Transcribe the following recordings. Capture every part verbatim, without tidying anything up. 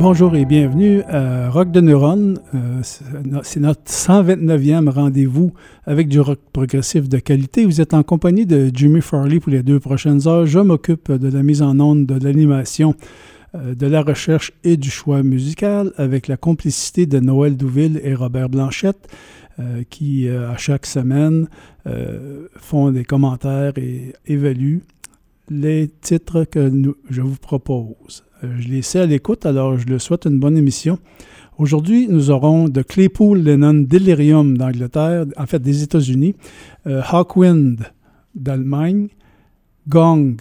Bonjour et bienvenue à Rock de Neuron. Euh, c'est notre cent vingt-neuvième rendez-vous avec du rock progressif de qualité. Vous êtes en compagnie de Jimmy Farley pour les deux prochaines heures. Je m'occupe de la mise en onde, de l'animation, euh, de la recherche et du choix musical avec la complicité de Noël Douville et Robert Blanchette euh, qui, euh, à chaque semaine, euh, font des commentaires et évaluent les titres que nous, je vous propose. Je les sais à l'écoute, alors je leur souhaite une bonne émission. Aujourd'hui, nous aurons de Claypool Lennon Delirium d'Angleterre, en fait des États-Unis, euh, Hawkwind d'Allemagne, Gong,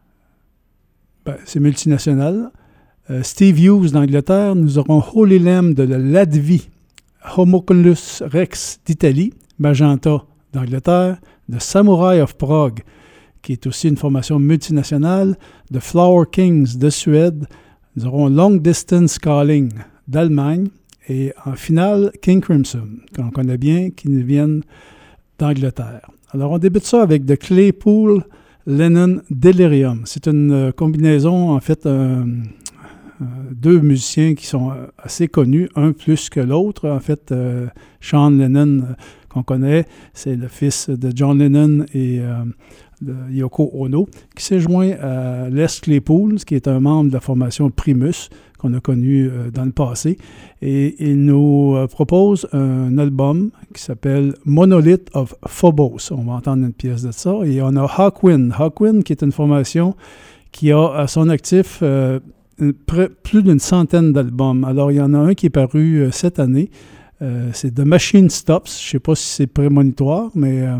ben, c'est multinational, euh, Steve Hughes d'Angleterre, nous aurons Holy Lamb de la Latvie, Homunculus Rex d'Italie, Magenta d'Angleterre, The Samurai of Prague, qui est aussi une formation multinationale, The Flower Kings de Suède. Nous aurons Long Distance Calling d'Allemagne et en finale, King Crimson, qu'on connaît bien, qui nous viennent d'Angleterre. Alors, on débute ça avec The Claypool Lennon Delirium. C'est une combinaison, en fait, euh, euh, deux musiciens qui sont assez connus, un plus que l'autre. En fait, euh, Sean Lennon, euh, qu'on connaît, c'est le fils de John Lennon et euh, de Yoko Ono, qui s'est joint à Les Claypool, qui est un membre de la formation Primus, qu'on a connu euh, dans le passé. Et il nous euh, propose un album qui s'appelle Monolith of Phobos. On va entendre une pièce de ça. Et on a Hawkwind. Hawkwind, qui est une formation qui a à son actif euh, près, plus d'une centaine d'albums. Alors, il y en a un qui est paru euh, cette année. Euh, c'est The Machine Stops. Je ne sais pas si c'est prémonitoire, mais... Euh,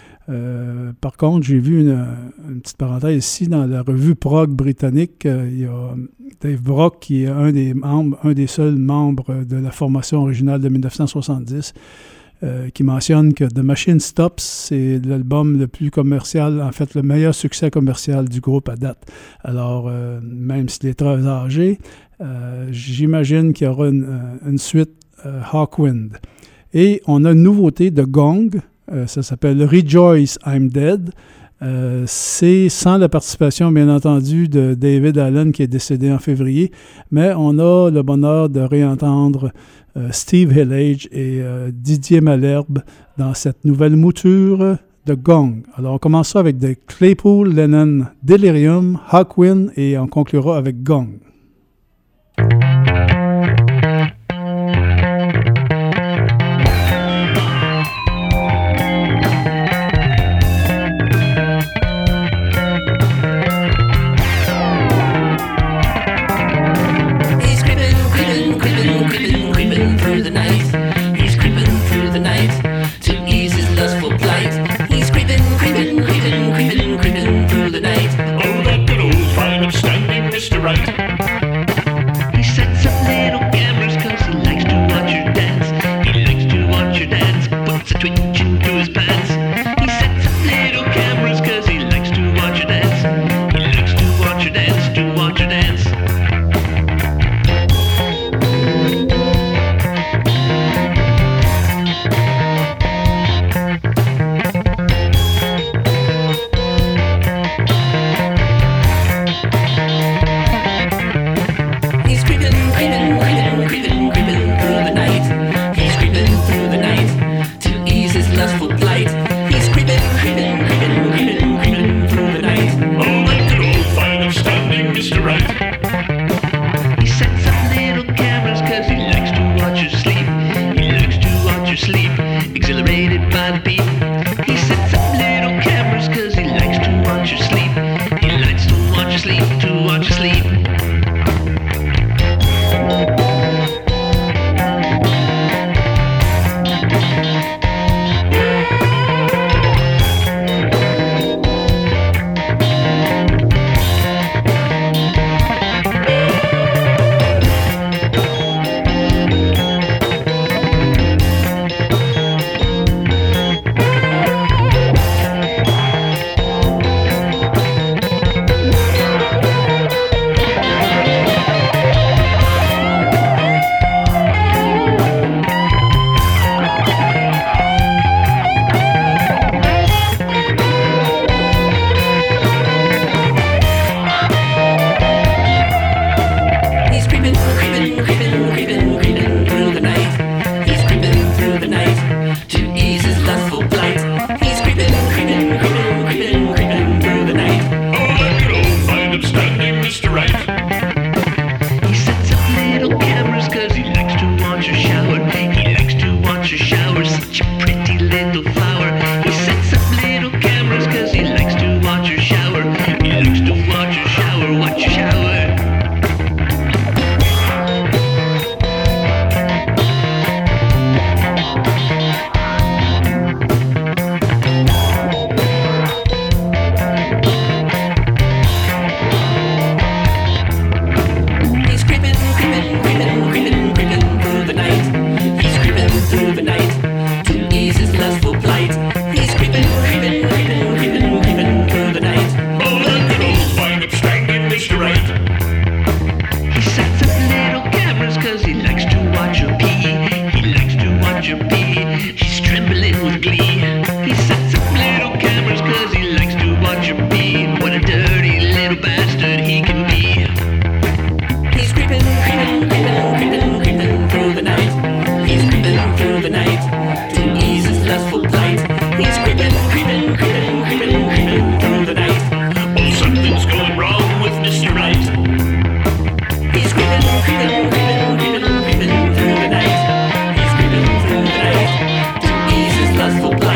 Euh, par contre, j'ai vu une, une petite parenthèse ici dans la revue Prog britannique. Euh, il y a Dave Brock qui est un des membres, un des seuls membres de la formation originale de dix-neuf cent soixante-dix, euh, qui mentionne que The Machine Stops, c'est l'album le plus commercial, en fait le meilleur succès commercial du groupe à date. Alors, euh, même s'il est très âgé, euh, j'imagine qu'il y aura une, une suite euh, Hawkwind. Et on a une nouveauté de Gong. Euh, ça s'appelle Rejoice, I'm Dead. Euh, c'est sans la participation, bien entendu, de David Allen qui est décédé en février, mais on a le bonheur de réentendre euh, Steve Hillage et euh, Didier Malherbe dans cette nouvelle mouture de Gong. Alors, on commence ça avec The Claypool Lennon Delirium, Hawkwind, et on conclura avec Gong. little flower. He sets up little cameras cause he likes to watch her shower. He likes to watch her shower, watch her shower. Through the night, to ease his lustful plight. He's creeping, creeping, creeping, creeping, creeping through the night. Oh, look at old find him stankin' Mister Right. He sets up little cameras cause he likes to watch her pee. He likes to watch her pee. She's trembling with glee. He sets up little cameras cause he likes to watch her pee. What a dirty little bastard he can be. He's creeping, creeping, creeping, creeping, creeping through the night. He's creeping through the night to ease his lustful plight. He's creeping, creeping, creeping, creeping, creeping through the night. Oh, something's going wrong with Mister Right. He's creeping, creeping, creeping, creeping, creeping through the night. He's creeping through the night to ease his lustful plight.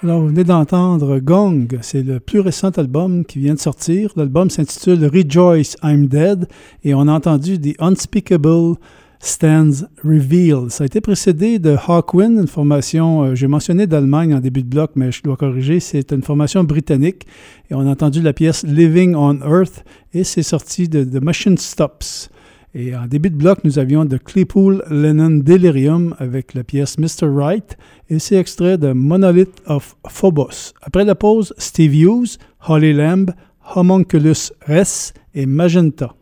Alors, vous venez d'entendre Gong, c'est le plus récent album qui vient de sortir. L'album s'intitule Rejoice, I'm Dead, et on a entendu The Unspeakable Stands Revealed. Ça a été précédé de Hawkwind, une formation, euh, j'ai mentionné d'Allemagne en début de bloc, mais je dois corriger, c'est une formation britannique, et on a entendu la pièce Living on Earth, et c'est sorti de The Machine Stops. Et en début de bloc, nous avions de Claypool Lennon Delirium avec la pièce mister Right, et c'est extrait de Monolith of Phobos. Après la pause, Steve Hughes, Holy Lamb, Homunculus Res et Magenta.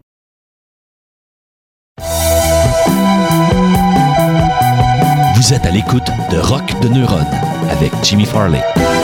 Vous êtes à l'écoute de Rock de Neuron avec Jimmy Farley.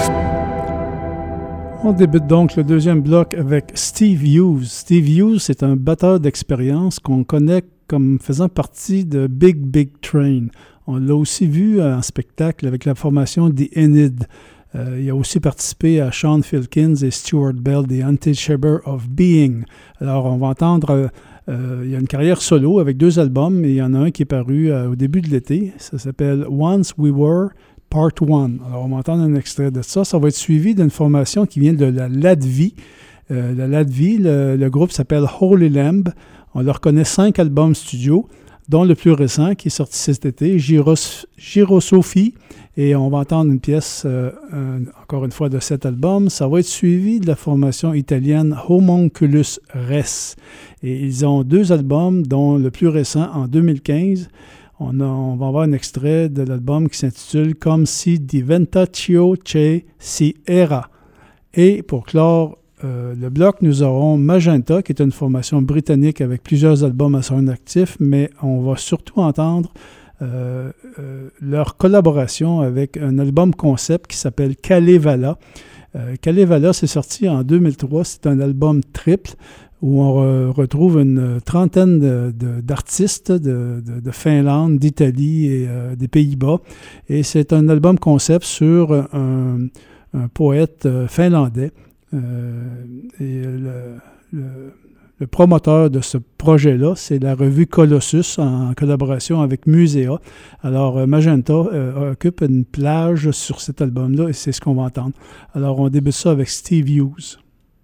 On débute donc le deuxième bloc avec Steve Hughes. Steve Hughes, c'est un batteur d'expérience qu'on connaît comme faisant partie de Big Big Train. On l'a aussi vu en spectacle avec la formation The Enid. Euh, il a aussi participé à Sean Filkins et Stuart Bell, The Anti-Shaber of Being. Alors, on va entendre... Euh, il y a une carrière solo avec deux albums, et il y en a un qui est paru euh, au début de l'été. Ça s'appelle Once We Were... Part one. Alors, on va entendre un extrait de ça. Ça va être suivi d'une formation qui vient de la Latvie. Euh, la Latvie, le, le groupe s'appelle Holy Lamb. On leur connaît cinq albums studio, dont le plus récent qui est sorti cet été, Gyros, Gyrosophie. Et on va entendre une pièce, euh, un, encore une fois, de cet album. Ça va être suivi de la formation italienne Homunculus Res. Et ils ont deux albums, dont le plus récent en deux mille quinze. On, a, on va avoir un extrait de l'album qui s'intitule « Come si diventacio che si era ». Et pour clore euh, le bloc, nous aurons Magenta, qui est une formation britannique avec plusieurs albums à son actif, mais on va surtout entendre euh, euh, leur collaboration avec un album concept qui s'appelle « Kalevala ». Euh, Kalevala, c'est sorti en deux mille trois, c'est un album triple, où on re- retrouve une trentaine de, de, d'artistes de, de, de Finlande, d'Italie et euh, des Pays-Bas. Et c'est un album concept sur un, un poète euh, finlandais. Euh, et le, le, le promoteur de ce projet-là, c'est la revue Colossus en collaboration avec Musea. Alors, euh, Magenta euh, occupe une plage sur cet album-là, et c'est ce qu'on va entendre. Alors, on débute ça avec Steve Hughes.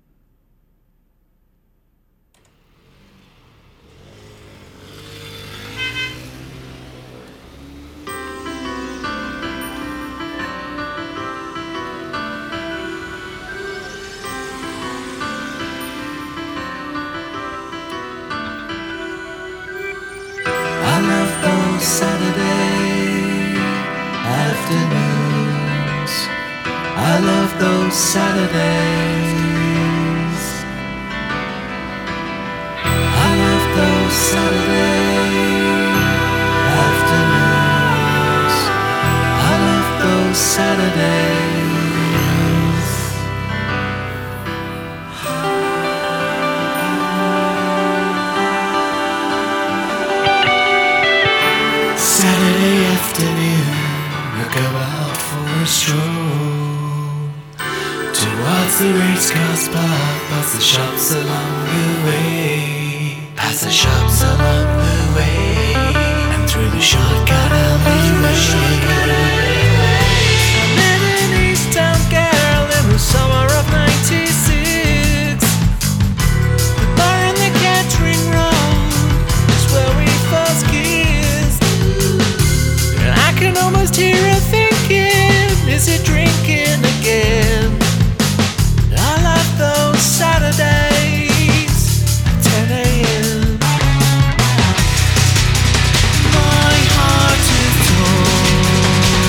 Saturday afternoons, I love those Saturdays. I love those Saturday afternoons, I love those Saturdays. Saturday afternoon, I go out for a stroll towards the race cars park, past the shops along the way, past the shops along the way, and through the shortcut alleyway. I met an East Town girl in the summer of ninety-six. The bar on the Catering Road is where we first kissed. I can almost hear her thinking, is it drinking again? I love those Saturdays at ten a.m. My heart is torn.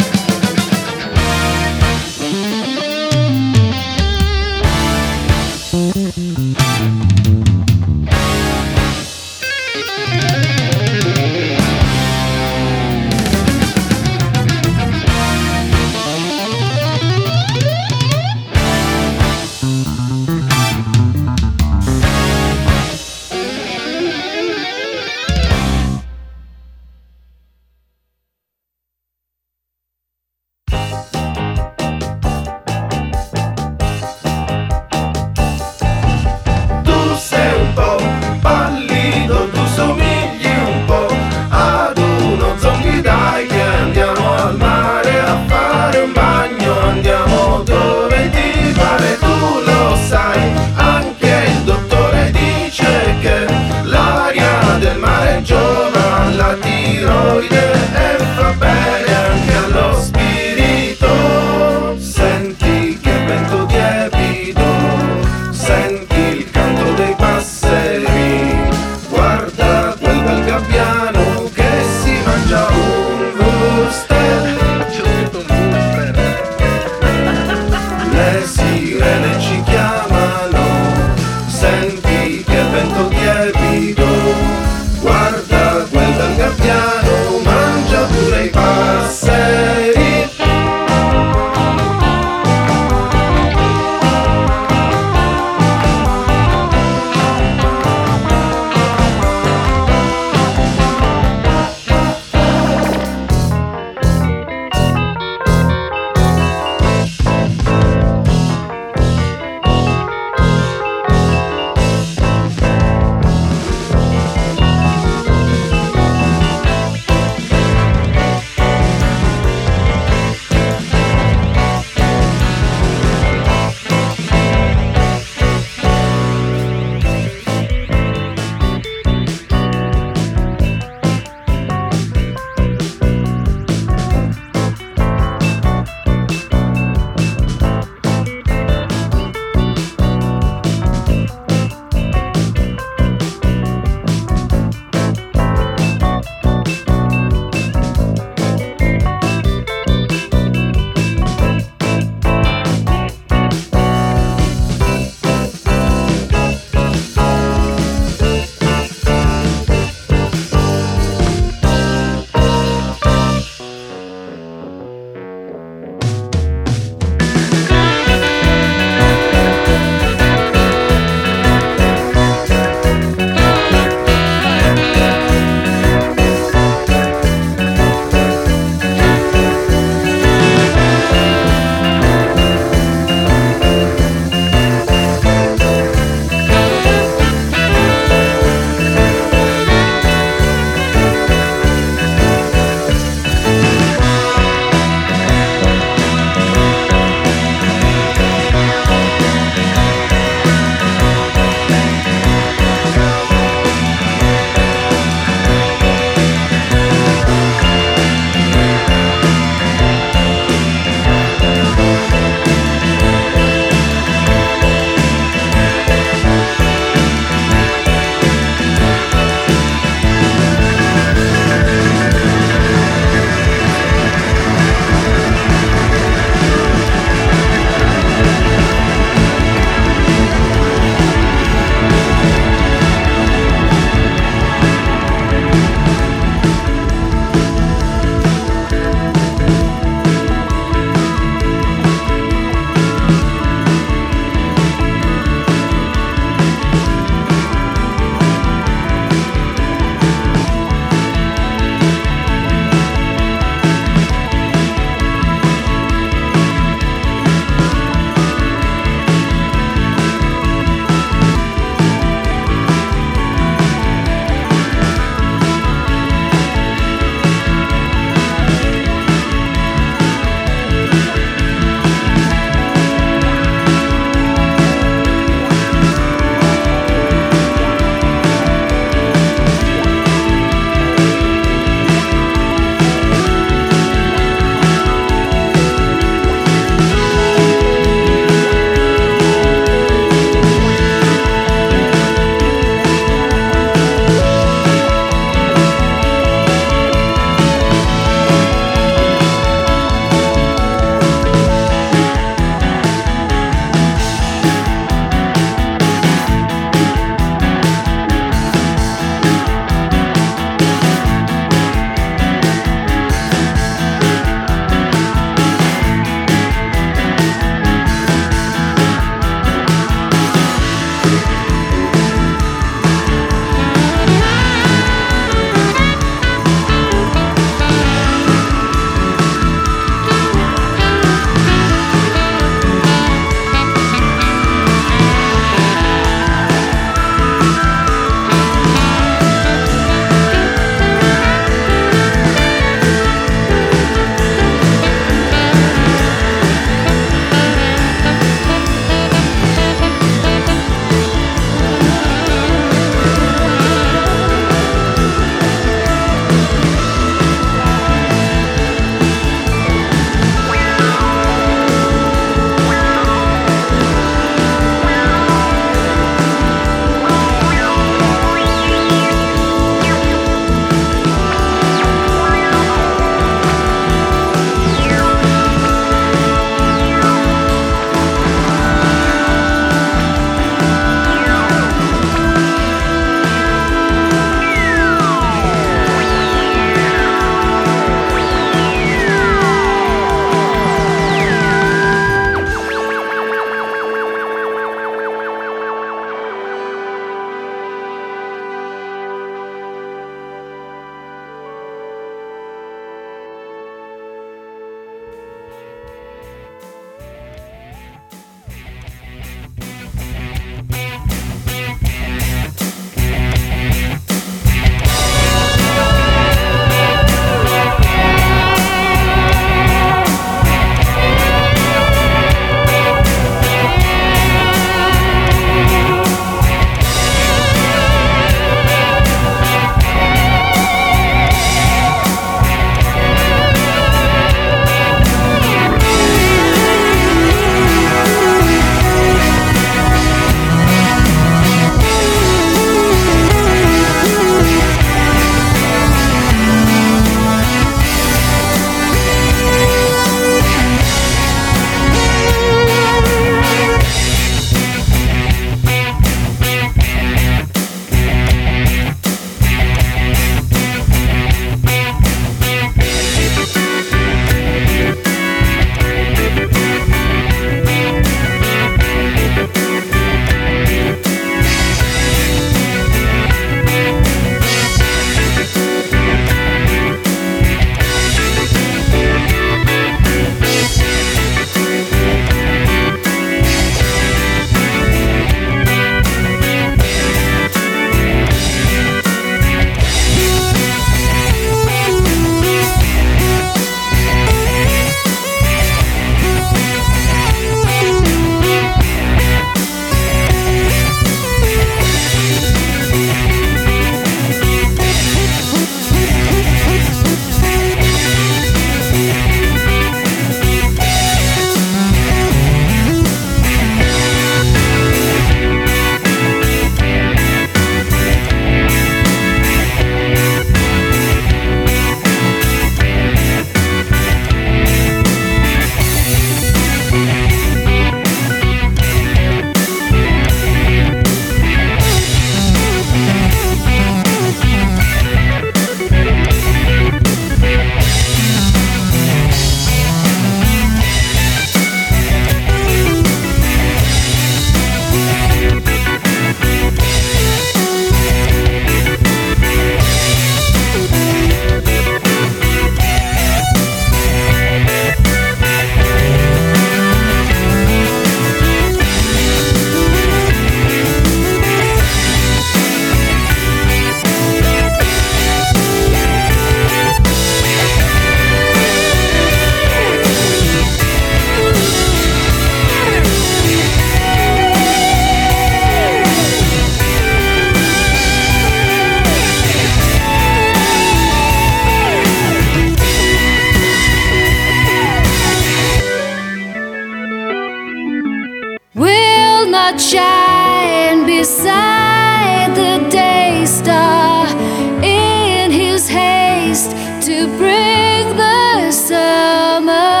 outshine beside the day star in his haste to bring the summer.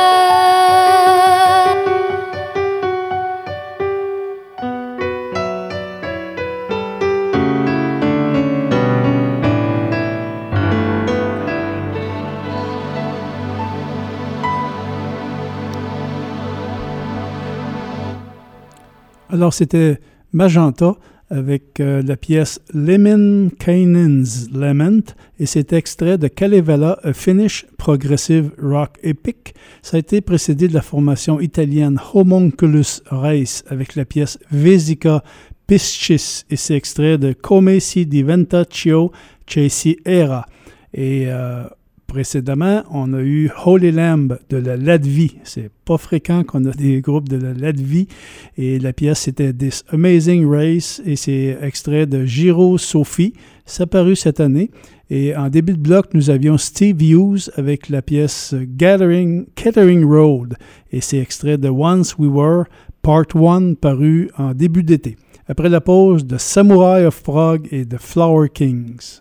Alors, c'était Magenta avec euh, la pièce Lemminkainen's Lament et c'est extrait de Kalevala, a Finnish Progressive Rock Epic. Ça a été précédé de la formation italienne Homunculus Reis avec la pièce Vesica Piscis et c'est extrait de Come si diventa ciò che si era. Et euh, précédemment, on a eu Holy Lamb de la Latvie. C'est pas fréquent qu'on a des groupes de la Latvie. Et la pièce, c'était This Amazing Race. Et c'est extrait de Giro Sophie. Ça a paru cette année. Et en début de bloc, nous avions Steve Hughes avec la pièce Gathering, Kettering Road. Et c'est extrait de Once We Were, Part un, paru en début d'été. Après la pause, de Samurai of Prague et de Flower Kings.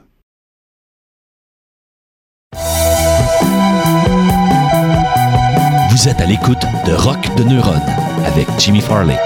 Vous êtes à l'écoute de Rock de Neuron avec Jimmy Farley.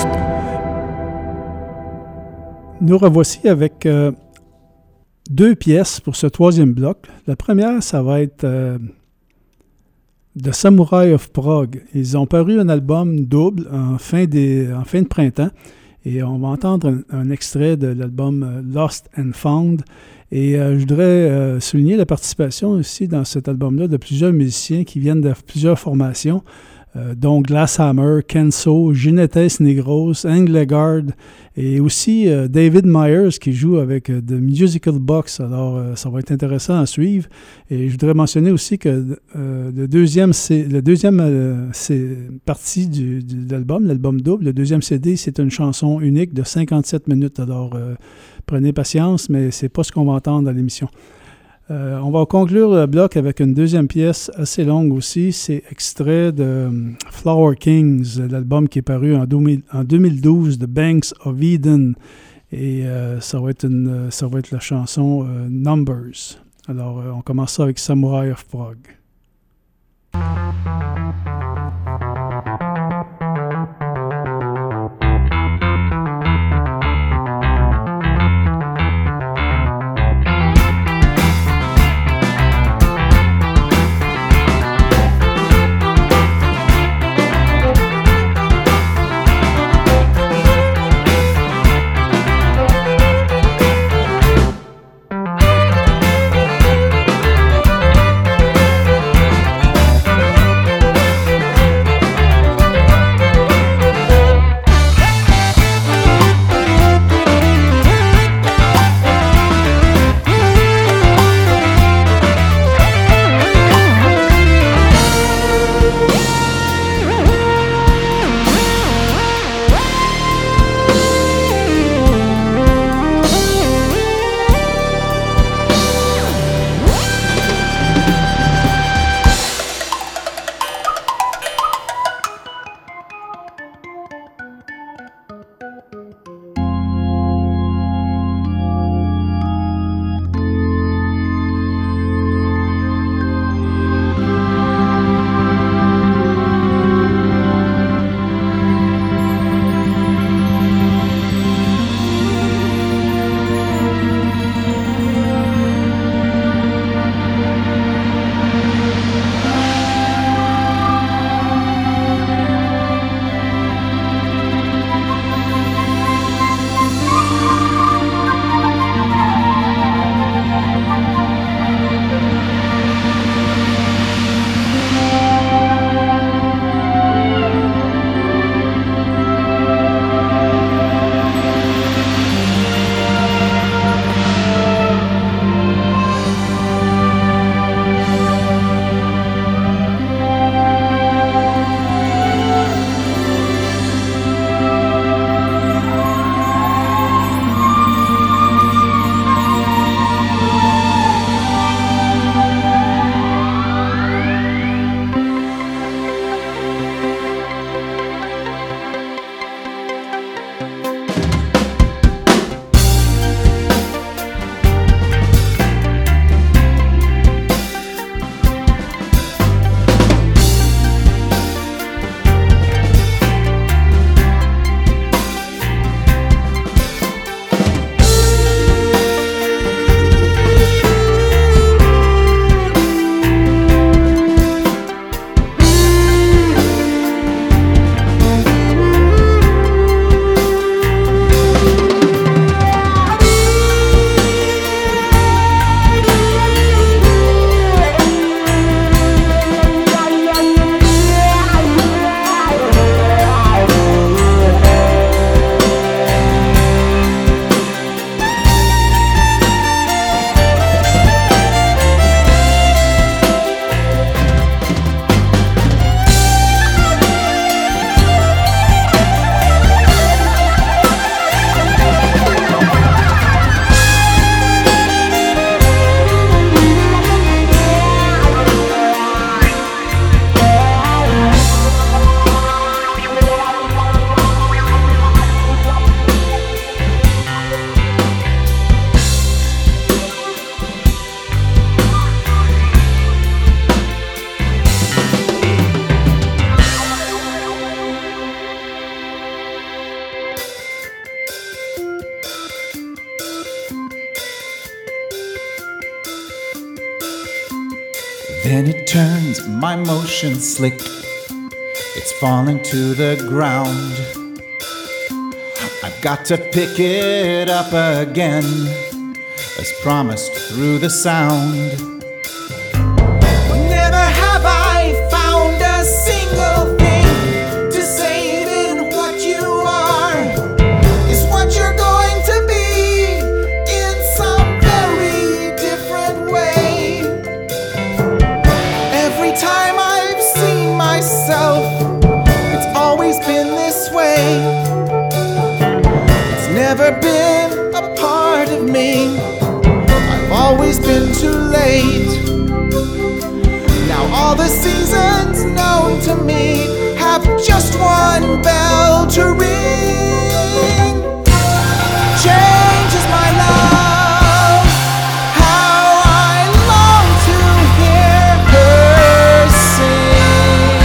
Nous revoici avec euh, deux pièces pour ce troisième bloc. La première, ça va être euh, The Samurai of Prague. Ils ont paru un album double en fin, des, en fin de printemps et on va entendre un, un extrait de l'album euh, Lost and Found. Et euh, je voudrais euh, souligner la participation aussi dans cet album-là de plusieurs musiciens qui viennent de plusieurs formations, euh, dont Glasshammer, Kenso, Ginetes Negros, Anglegard et aussi euh, David Myers qui joue avec euh, The Musical Box. Alors, euh, ça va être intéressant à suivre. Et je voudrais mentionner aussi que euh, le deuxième, c'est, le deuxième euh, c'est partie du, du, de l'album, l'album double, le deuxième C D, c'est une chanson unique de cinquante-sept minutes. Alors, euh, prenez patience, mais c'est pas ce qu'on va entendre dans l'émission. Euh, on va conclure le bloc avec une deuxième pièce assez longue aussi. C'est extrait de um, Flower Kings, l'album qui est paru en, deux mille, en deux mille douze, The Banks of Eden. Et euh, ça, va être une, ça va être la chanson euh, Numbers. Alors, euh, on commence ça avec Samurai of Prague. Thank Then it turns, my motion slick. It's falling to the ground. I've got to pick it up again, as promised through the sound. Never have I found a single thing to save in what you are is what you're going to be in some very different way. Every time I've seen myself, it's always been this way. It's never been a part of me. I've always been too late. Now all the seasons known to me have just one bell to ring. Change is my love. How I long to hear her sing.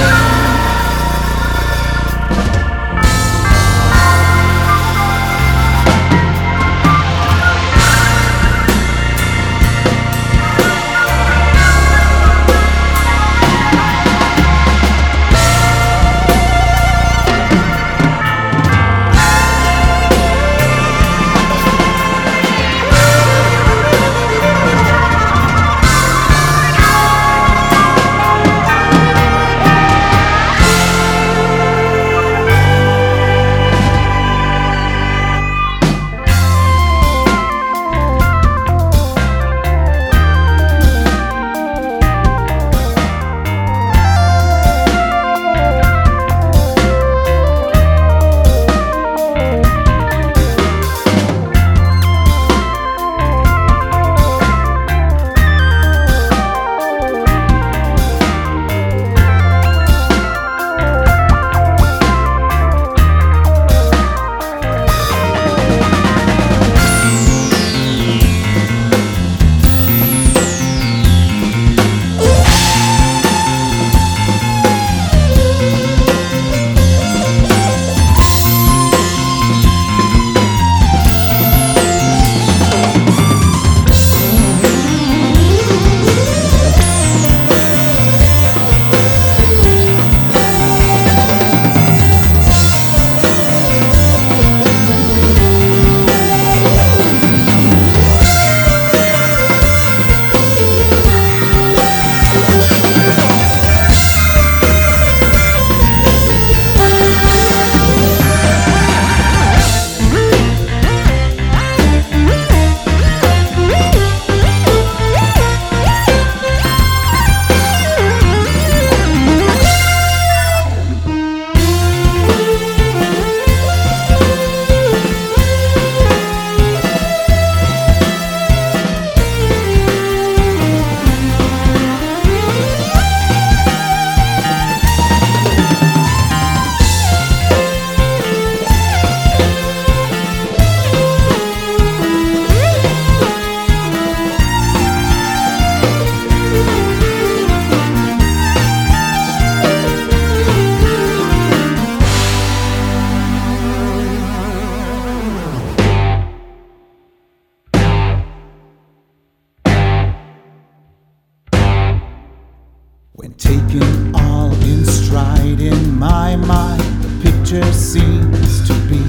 When taken all in stride in my mind, the picture seems to be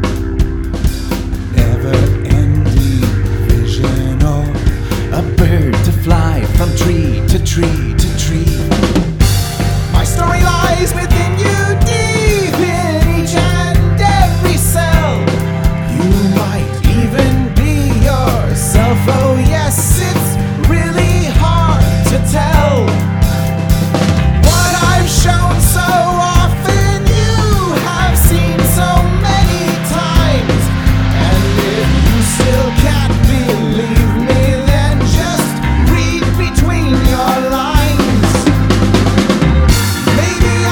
never-ending vision, or a bird to fly from tree to tree to tree. My story lies within you, deep in each and every cell. You might even be yourself. Oh yes, it's really hard to tell. Shown so often, you have seen so many times. And if you still can't believe me, then just read between your lines. Maybe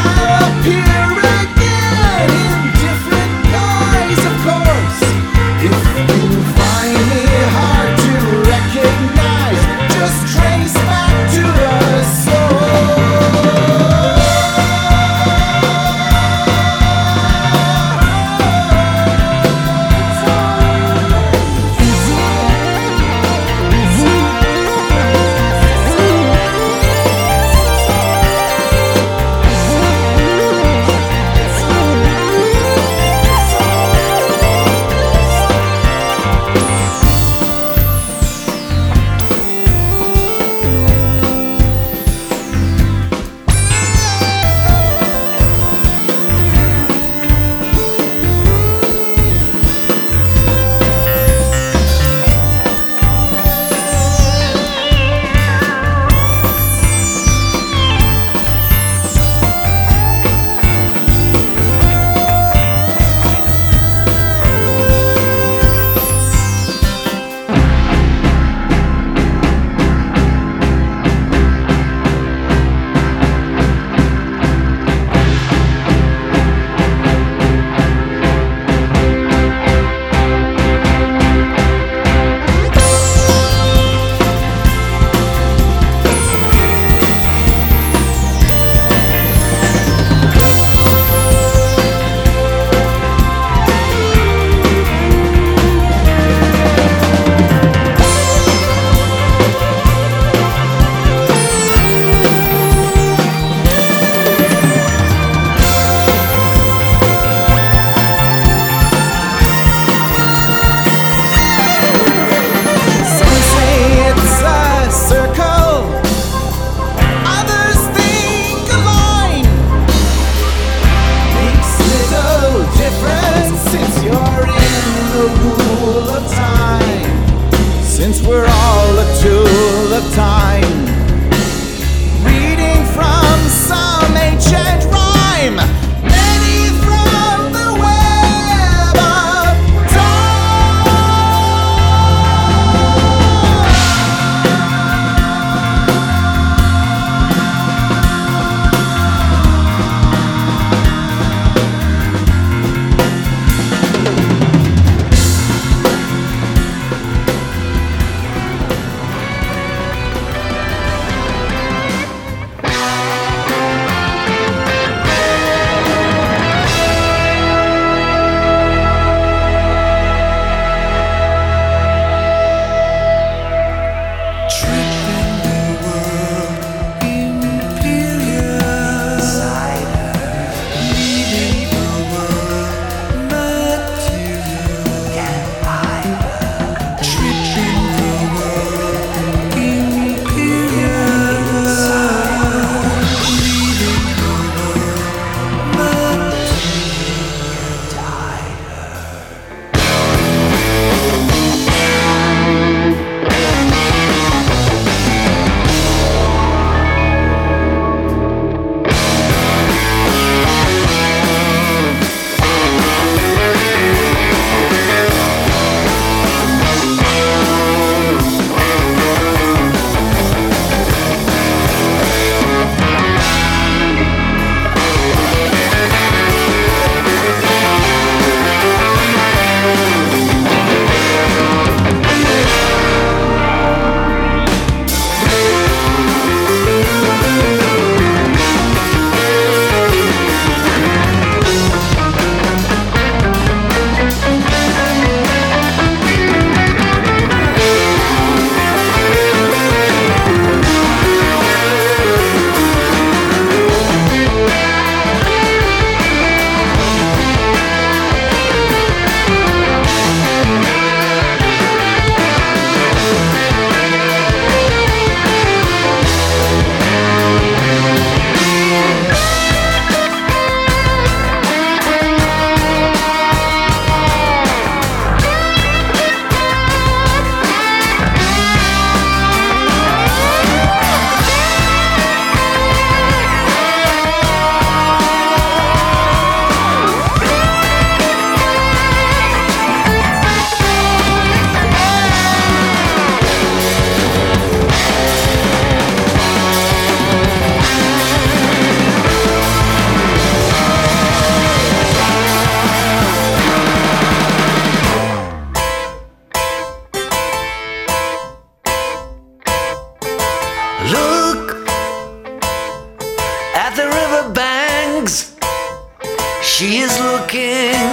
She is looking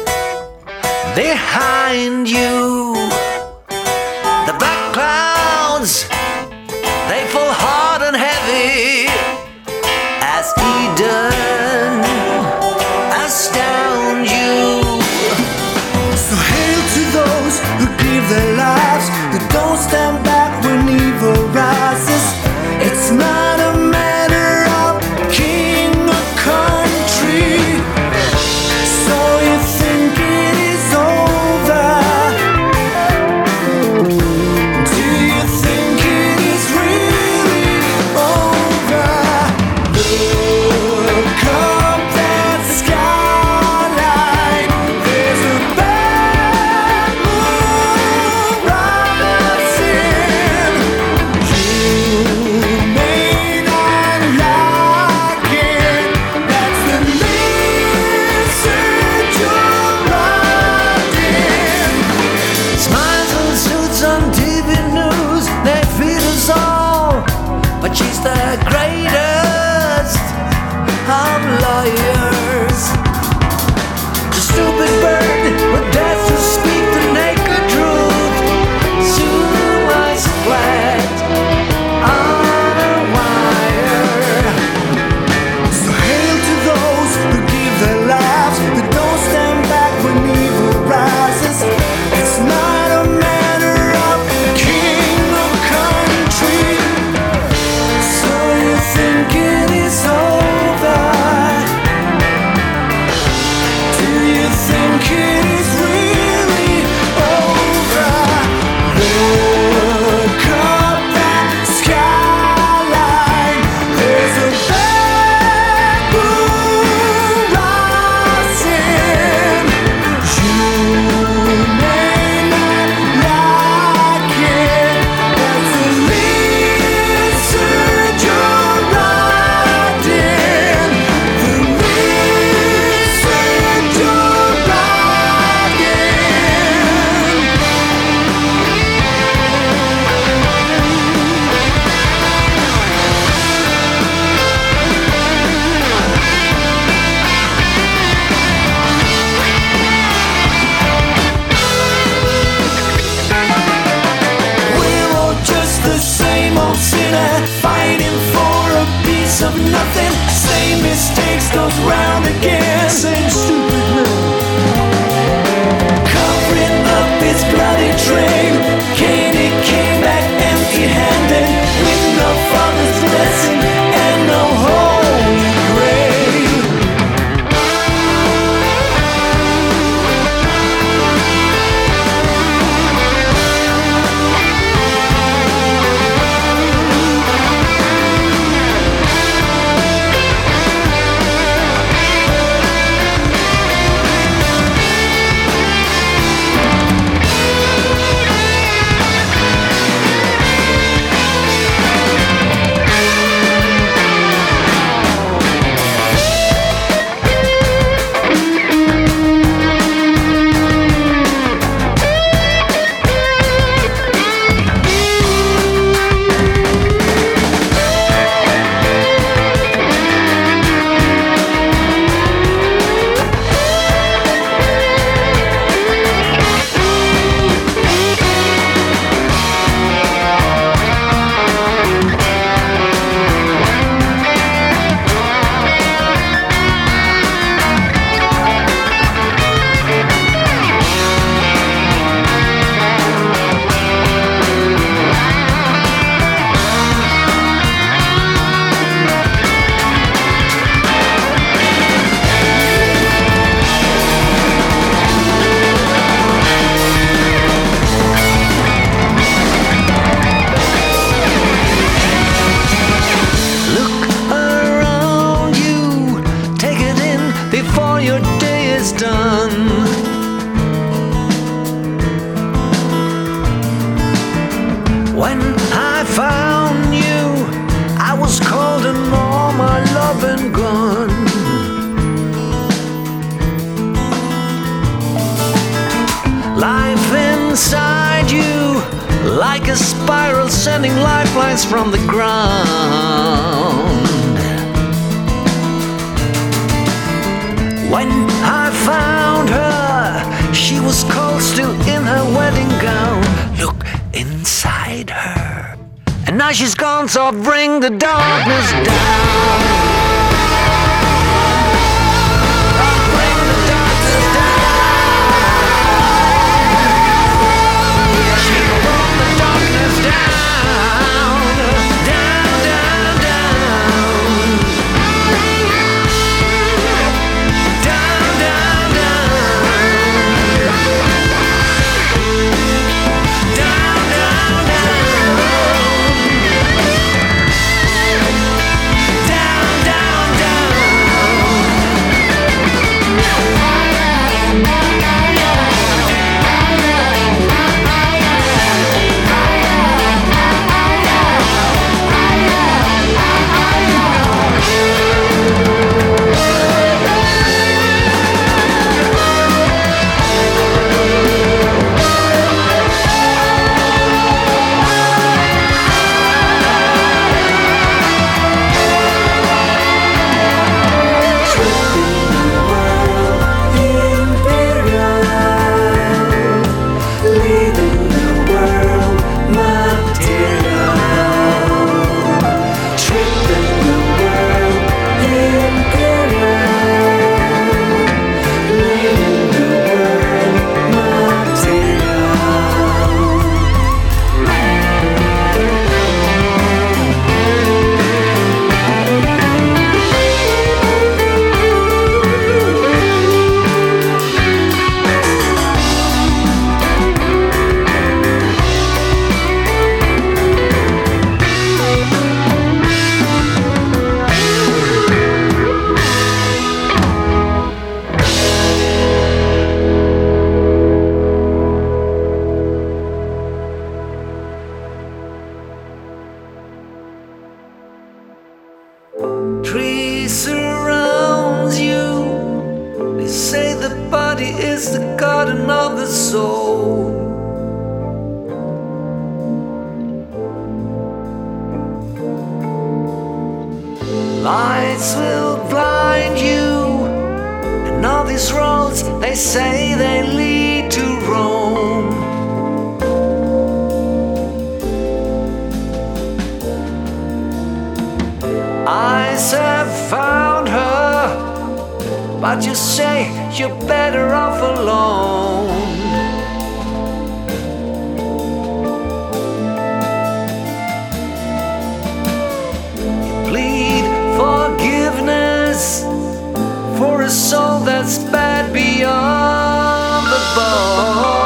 behind you. The black clouds, they fall hard and heavy as Eden astound you. So hail to those who give their lives, who don't stand back when evil rises. It's not a matter of king or country. So you think it is over? Do you think it is really over? Look up that skyline. There's a bad moon rising. You may not like it. That's the message you're riding. Smiles and suits on T V news, they feed us all. But she's the greatest of liars. The stupid bird who dares to speak the naked truth. Soon lies flat on a wire. So hail to those who give their lives, who don't stand back when evil rises. It's not a matter of king or country. So you think it is over? Do you think it is really over? Look up that skyline. There's a bad moon rising. You may not like it. That's the message you're riding. The message you're riding. We're all just the same old sinner, fighting for a piece of nothing. Same mistakes goes round again. Same stupid man covering up his bloody train. Katie came back empty-handed, with no father's blessing and no holy grail. Look around you, take it in before your day is done. When I found you, I was cold and all my love and gone. Life inside you, like a spiral sending lifelines from the ground. When I found her, she was cold still in her wedding gown. Look inside her, and now she's gone, so bring the darkness down. Lights will blind you, and all these roads, they say they lead to Rome. Eyes have found her, but you say you're better off alone. Forgiveness for a soul that's bad beyond the bone.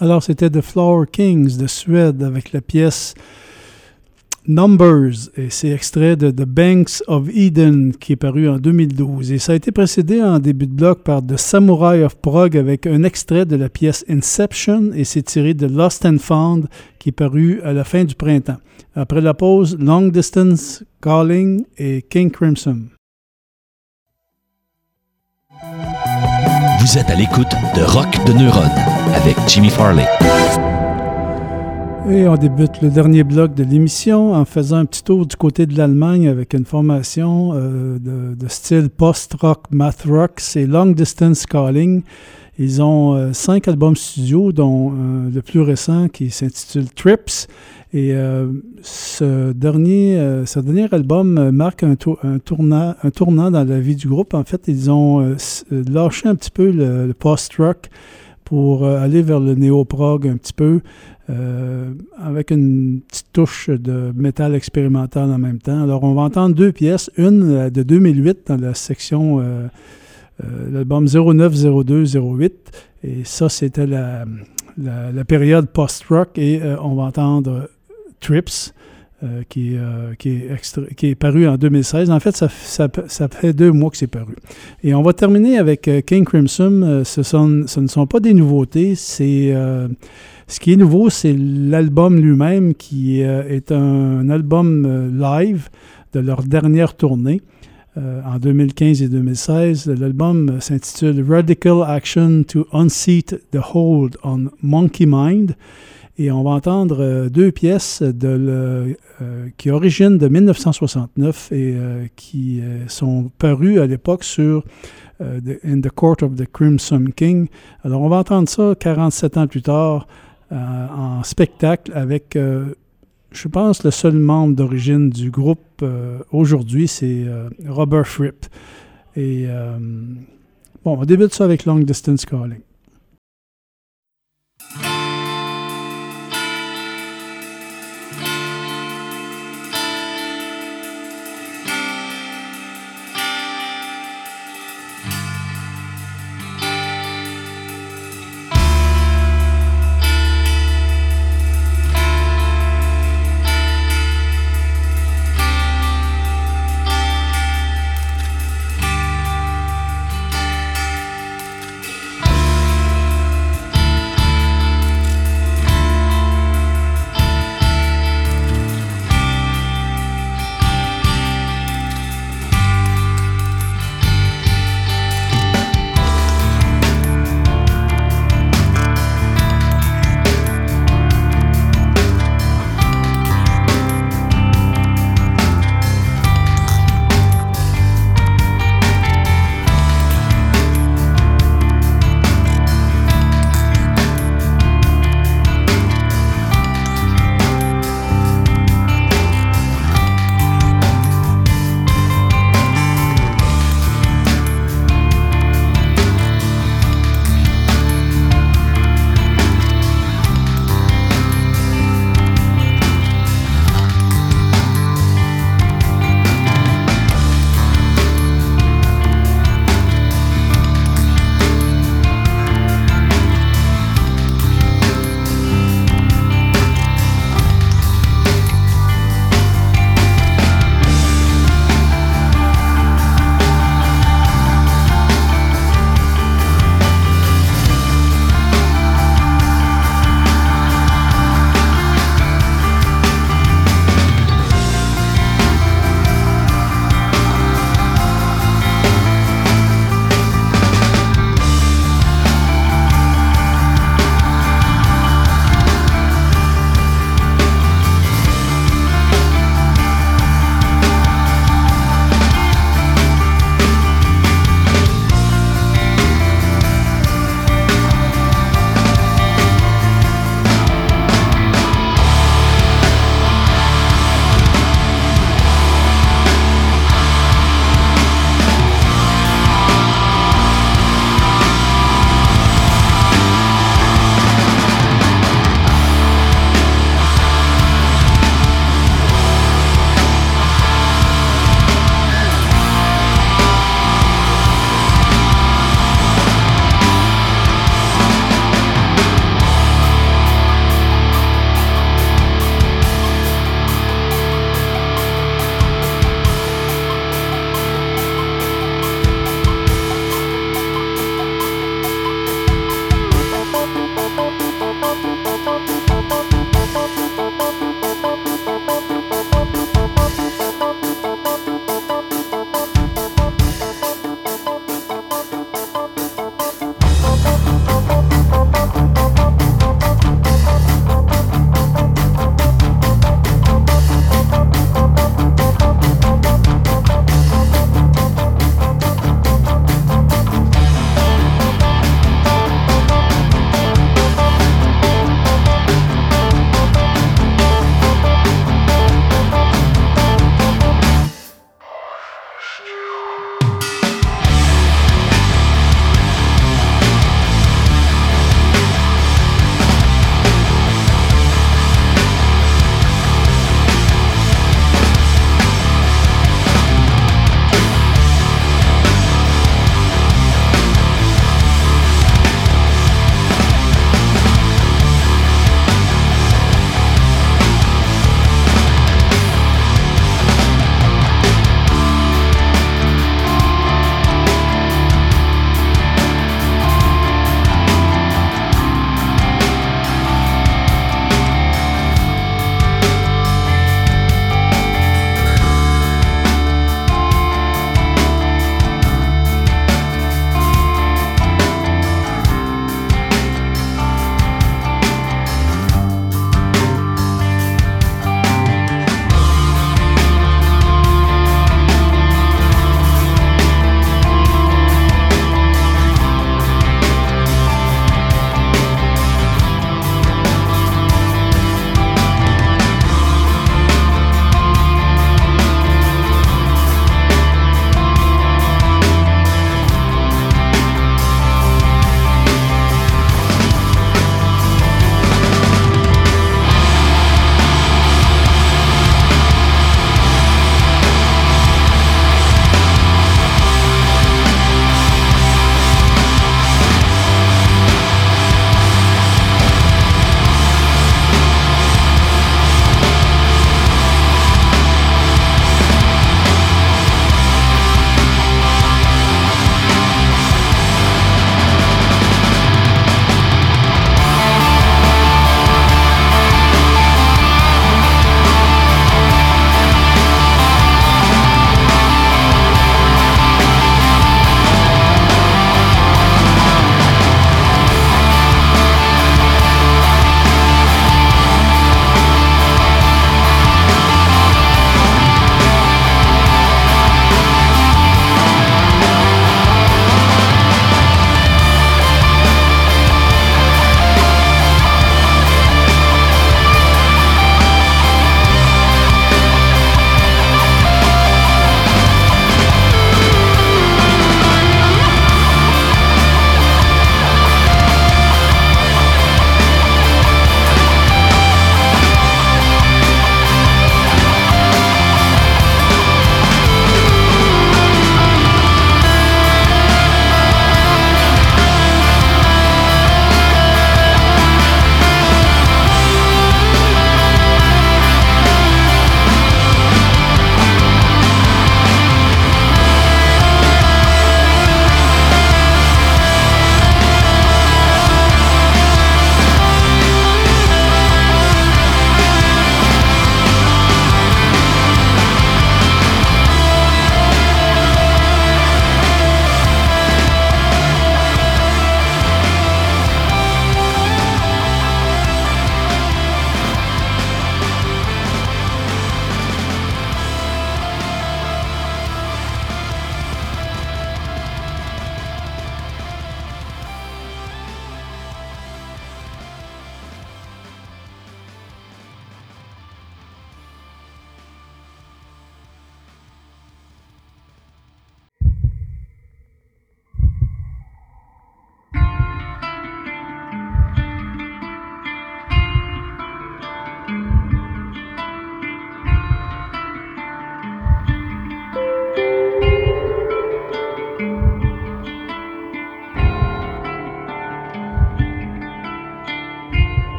Alors, c'était The Flower Kings de Suède avec la pièce Numbers, et c'est extrait de The Banks of Eden qui est paru en deux mille douze. Et ça a été précédé en début de bloc par The Samurai of Prague avec un extrait de la pièce Inception, et c'est tiré de Lost and Found qui est paru à la fin du printemps. Après la pause, Long Distance Calling et King Crimson. Vous êtes à l'écoute de Rock de Neuronne avec Jimmy Farley. Et on débute le dernier bloc de l'émission en faisant un petit tour du côté de l'Allemagne avec une formation euh, de, de style post-rock, math rock. C'est Long Distance Calling. Ils ont euh, cinq albums studio, dont euh, le plus récent qui s'intitule Trips. Et euh, ce, dernier, euh, ce dernier album marque un, tour, un, tournant, un tournant dans la vie du groupe. En fait, ils ont euh, lâché un petit peu le, le post-rock pour euh, aller vers le néo-prog un petit peu, euh, avec une petite touche de métal expérimental en même temps. Alors, on va entendre deux pièces, une de deux mille huit dans la section, euh, euh, l'album zéro neuf zéro deux zéro huit, et ça, c'était la, la, la période post-rock, et euh, on va entendre Trips, euh, qui, euh, qui, est extra, qui est paru en deux mille seize. En fait, ça, ça, ça fait deux mois que c'est paru. Et on va terminer avec euh, King Crimson. Euh, ce, sont, ce ne sont pas des nouveautés. C'est, euh, ce qui est nouveau, c'est l'album lui-même, qui euh, est un, un album euh, live de leur dernière tournée euh, en deux mille quinze et deux mille seize. L'album s'intitule Radical Action to Unseat the Hold on Monkey Mind. Et on va entendre euh, deux pièces de le, euh, qui originent de mille neuf cent soixante-neuf et euh, qui euh, sont parues à l'époque sur euh, the, In the Court of the Crimson King. Alors, on va entendre ça quarante-sept ans plus tard euh, en spectacle avec, euh, je pense, le seul membre d'origine du groupe euh, aujourd'hui, c'est euh, Robert Fripp. Et euh, bon, on débute ça avec Long Distance Calling.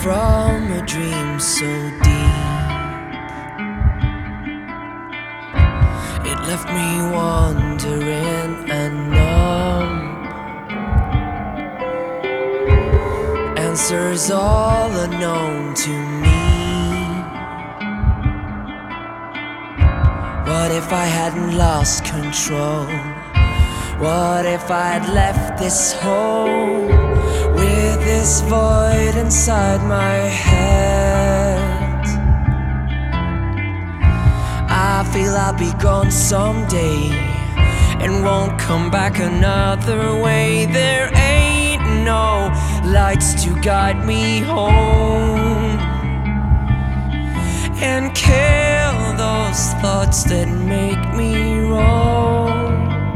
from a dream so deep. It left me wandering and numb. Answers all unknown to me. What if I hadn't lost control? What if I'd left this home with this void inside my head? I feel I'll be gone someday and won't come back another way. There ain't no lights to guide me home and kill those thoughts that make me roam.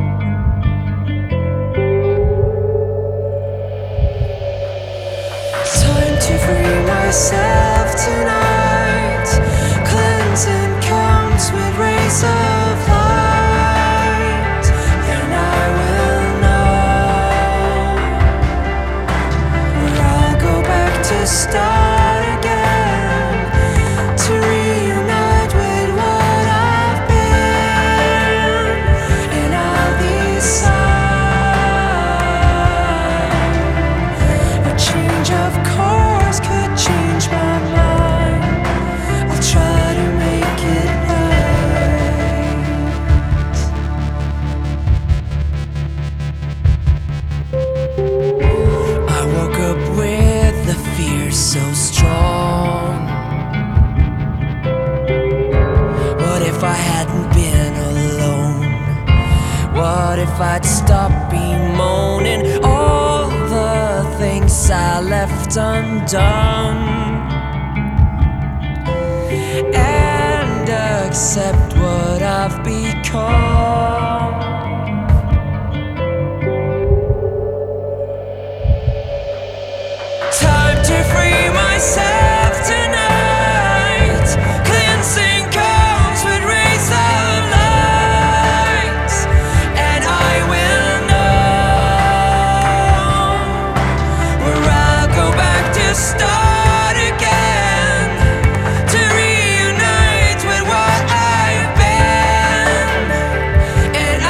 Time to free myself tonight. Cleansing comes with rays of light, and I will know where I'll go back to start again, to reunite with what I've been, and I'll decide. A change of course could change my mind. I'll try to make it right. I woke up with the fear so strong. What if I hadn't been alone? What if I'd stopped bemoaning all the things I left undone, and accept what I've become? Time to free myself tonight. Cleansing comes with rays of light, and I will know where I'll go back to start again, to reunite with what I've been, and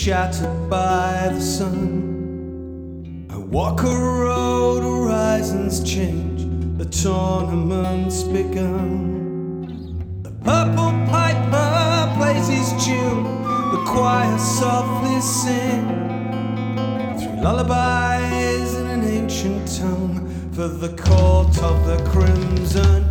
shattered by the sun. I walk a road, horizons change, the tournament's begun. The purple piper plays his tune, the choir softly sing, three lullabies in an ancient tongue, for the court of the Crimson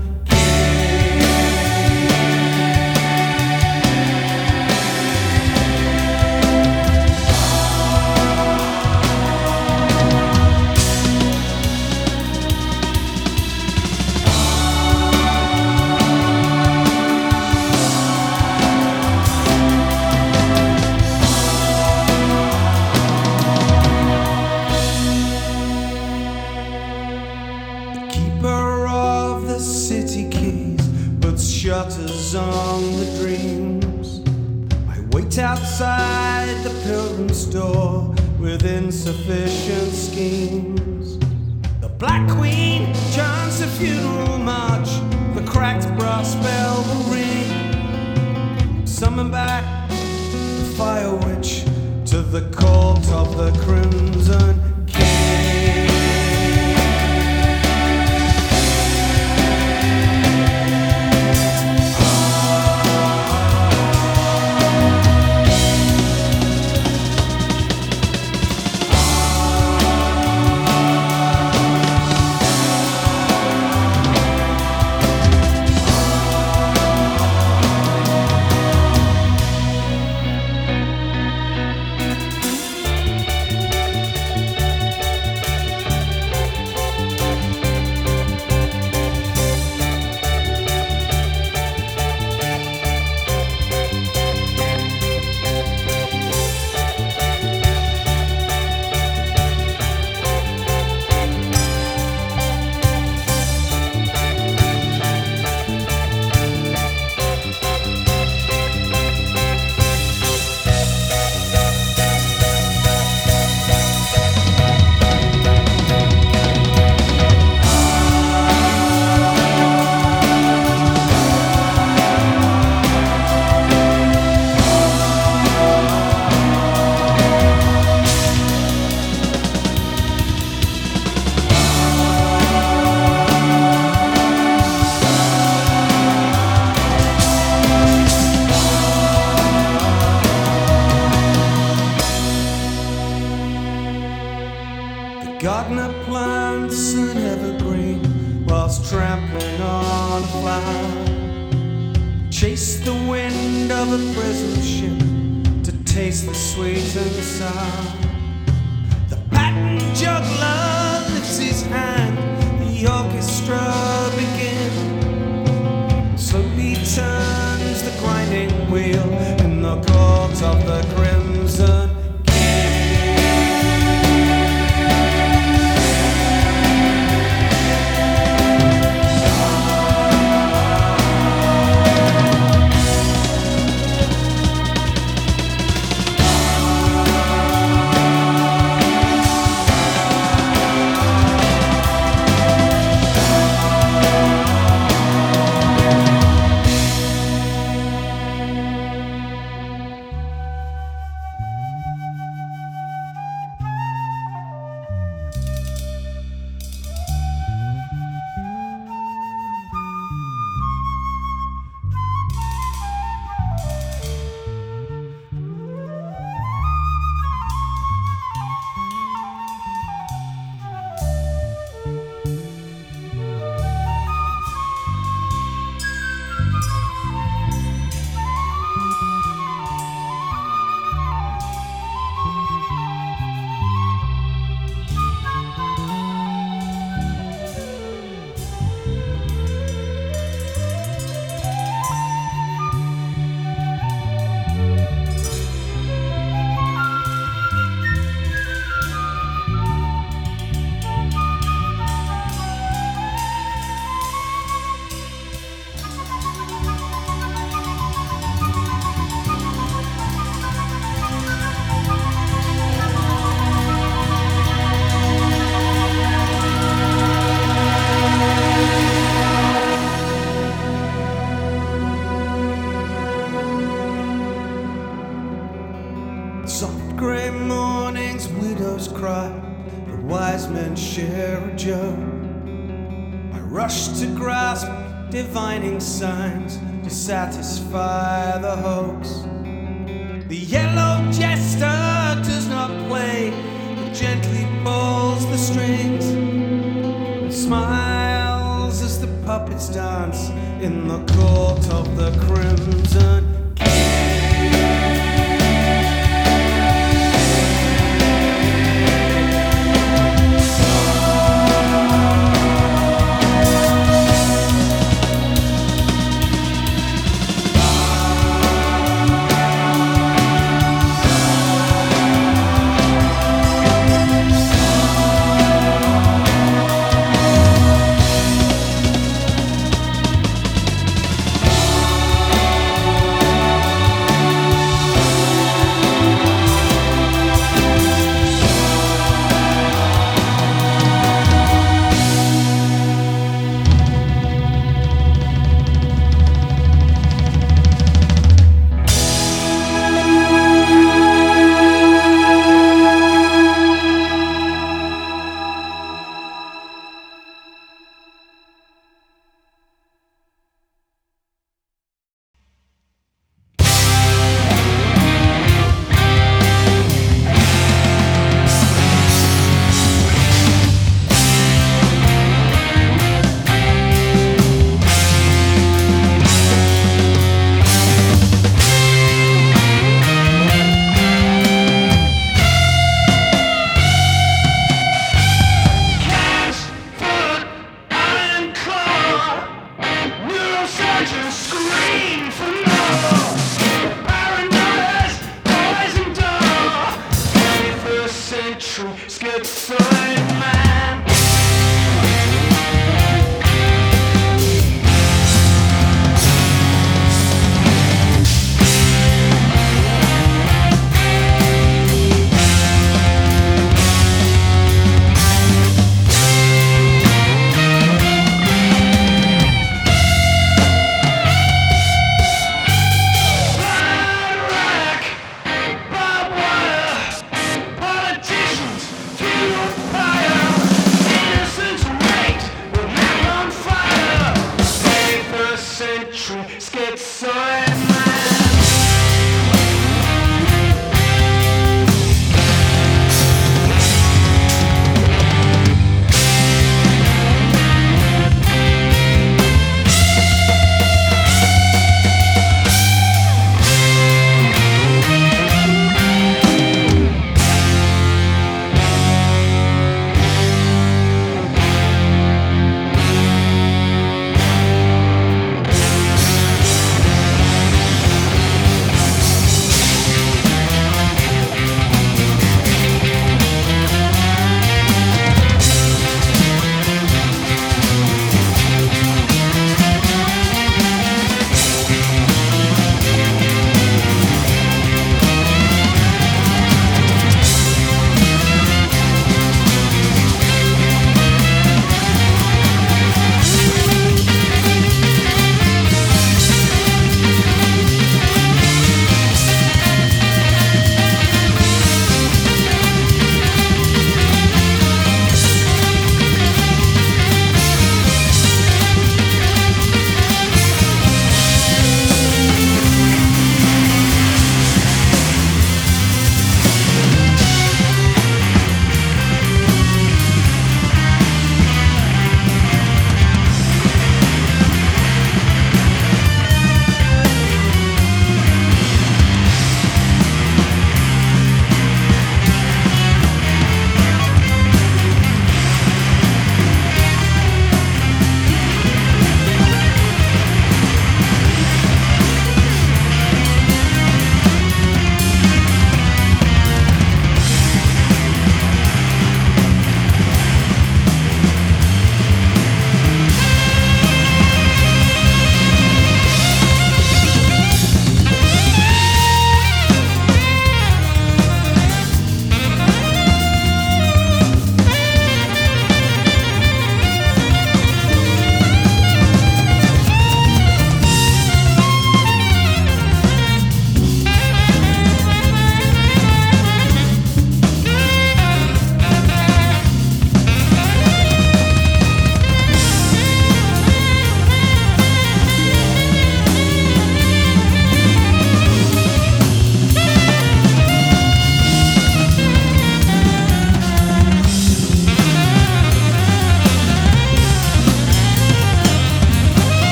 shutters on the dreams. I wait outside the pilgrim's door with insufficient schemes. The Black Queen chants a funeral march, the cracked brass bell will ring. Summon back the fire witch to the court of the Crimson King. Gardener plants an evergreen whilst trampling on a flower. Chase the wind of a prison ship to taste the sweet and sour. The patent juggler lifts his hand, the orchestra begins. Slowly turns the grinding wheel in the court of the Crimson proverbs cry, the wise men share a joke. I rush to grasp divining signs to satisfy the hoax. The yellow jester does not play, but gently pulls the strings and smiles as the puppets dance in the court of the Crimson politicians, fire.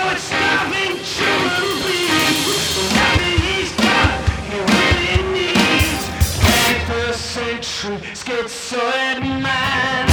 Schizoid man.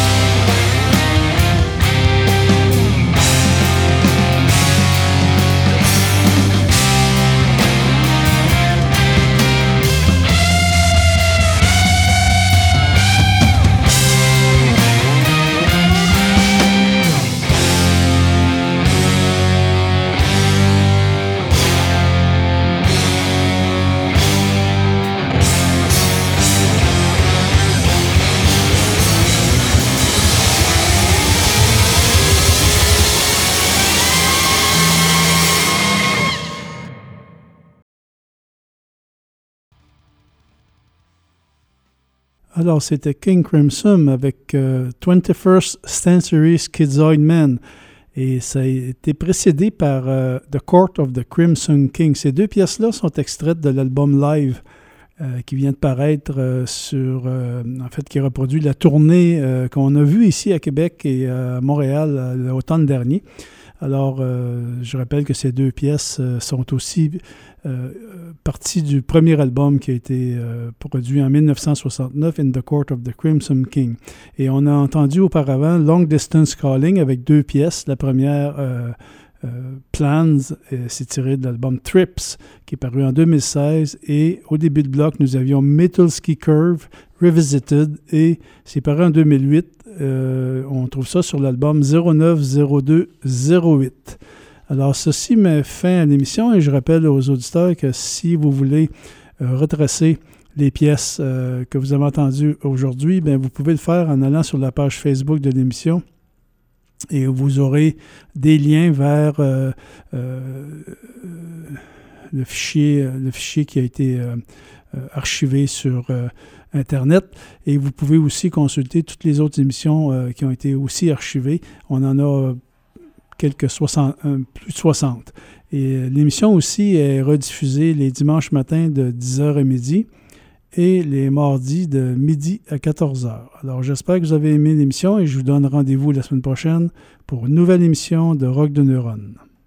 Alors, c'était King Crimson avec euh, twenty-first Century Schizoid Man. Et ça a été précédé par euh, The Court of the Crimson King. Ces deux pièces-là sont extraites de l'album live euh, qui vient de paraître euh, sur... Euh, en fait, qui reproduit la tournée euh, qu'on a vue ici à Québec et à Montréal euh, l'automne dernier. Alors, euh, je rappelle que ces deux pièces euh, sont aussi euh, partie du premier album qui a été euh, produit en dix-neuf cent soixante-neuf, In the Court of the Crimson King. Et on a entendu auparavant Long Distance Calling avec deux pièces. La première, euh, euh, Plans, euh, c'est tiré de l'album Trips, qui est paru en deux mille seize. Et au début de bloc, nous avions Metal Ski Curve, Revisited, et c'est paru en deux mille huit. Euh, on trouve ça sur l'album zéro neuf zéro deux zéro huit. Alors, ceci met fin à l'émission et je rappelle aux auditeurs que si vous voulez euh, retracer les pièces euh, que vous avez entendues aujourd'hui, bien, vous pouvez le faire en allant sur la page Facebook de l'émission et vous aurez des liens vers euh, euh, le, fichier, le fichier qui a été euh, archivé sur euh, Internet. Et vous pouvez aussi consulter toutes les autres émissions euh, qui ont été aussi archivées. On en a euh, quelques soixante, euh, plus de soixante. Et euh, l'émission aussi est rediffusée les dimanches matins de dix heures à midi et les mardis de midi à quatorze heures. Alors, j'espère que vous avez aimé l'émission et je vous donne rendez-vous la semaine prochaine pour une nouvelle émission de Rock de Neurones.